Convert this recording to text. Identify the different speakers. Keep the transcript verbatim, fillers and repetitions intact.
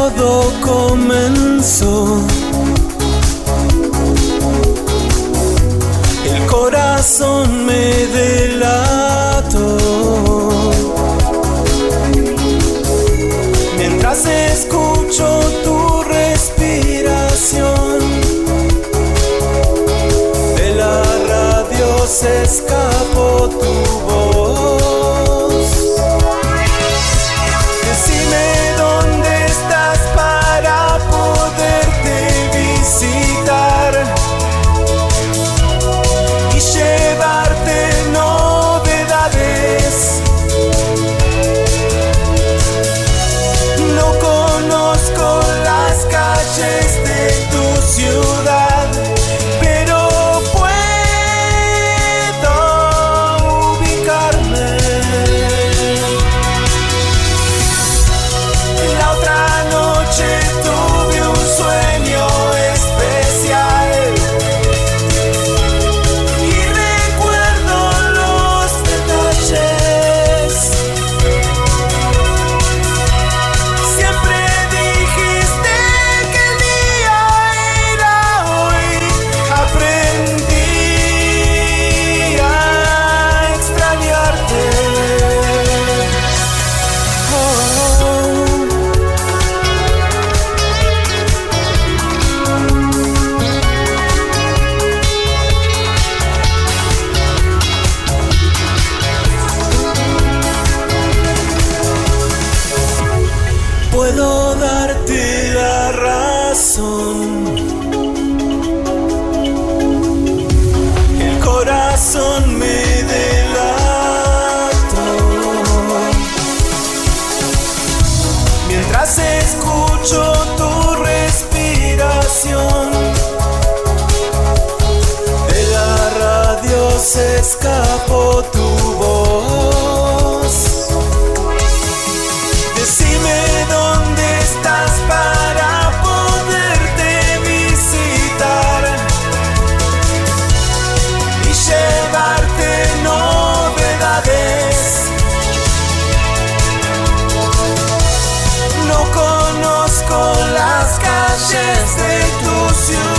Speaker 1: todo comenzó. El corazón me delató. Mientras escucho tu respiración, de la radio se escapó tu voz. Decime dónde estás para poderte visitar y llevarte novedades. No conozco las calles de tu ciudad, pero puedo ubicarme. La otra noche tuve un sueño especial y recuerdo los detalles. Siempre dijiste que el día era hoy. Aprendí a extrañarte. Oh. Puedo darte la razón. El corazón me delató. Mientras escucho tu respiración, de la radio se escapó tu voz. Decime dónde estás para poderte visitar y llevarte novedades. No conozco las calles de tu ciudad,